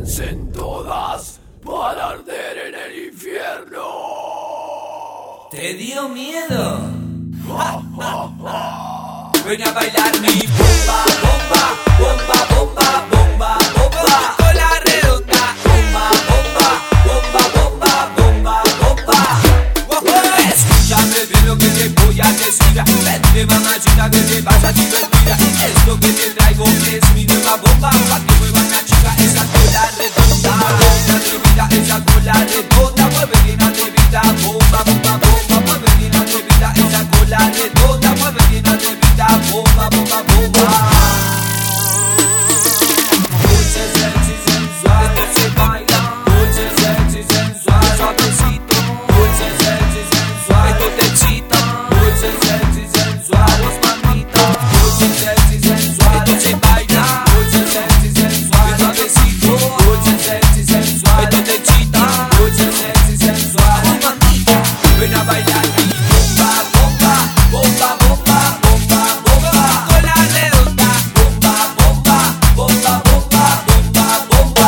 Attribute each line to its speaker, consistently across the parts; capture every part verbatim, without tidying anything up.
Speaker 1: Júntense todas para arder en el infierno.
Speaker 2: ¿Te dio miedo? Ven a bailar mi bomba, bomba, bomba, bomba, bomba, bomba. Con la redonda, bomba, bomba, bomba, bomba, bomba, bomba. Wow, escúchame bien lo que te voy a decir. Vente mamacita que te vas a divertir. Esto que te traigo es mi nueva bomba. Pa' que muevan la chica esa cola redonda. Una atrevida esa cola redonda. Mueve bien atrevida, bomba, bomba, bomba. Mueve bien atrevida esa cola redonda. Mueve bien atrevida, bomba, bomba, bomba. Dulce, sexy, sensual, esto se baila. Dulce, sexy, sensual, suavecito. Dulce, sexy, sensual, esto te excita. Dulce, sexy, sensual, vos mamita. Dulce, sexy, sensual, esto se baila. Dulce, sexy, sensual, suavecito. Dulce, sexy, sensual, esto te excita. Dulce, sexy, sensual, vos mamita. Ven a bailar mi bomba, bomba, bomba, bomba, bomba, bomba. Con la redonda, bomba, bomba, bomba, bomba, bomba, bomba.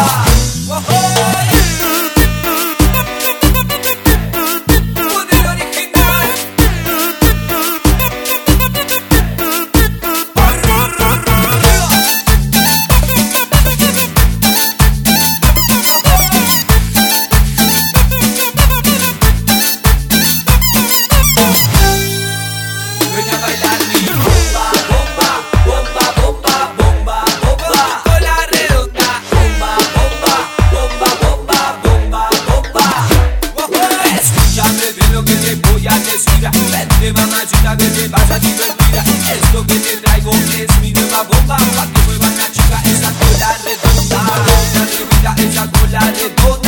Speaker 2: Poder original. Ven a bailar mi bomba, bomba, bomba, bomba, bomba, bomba. Con la redonda, bomba, bomba, bomba, bomba, bomba, bomba. Escúchame bien lo que te voy a decir. Vente mamacita que te vas a divertir. Esto que te traigo es mi nueva bomba. Pa' que muevan la chica esa cola redonda. Una atrevida esa cola redonda.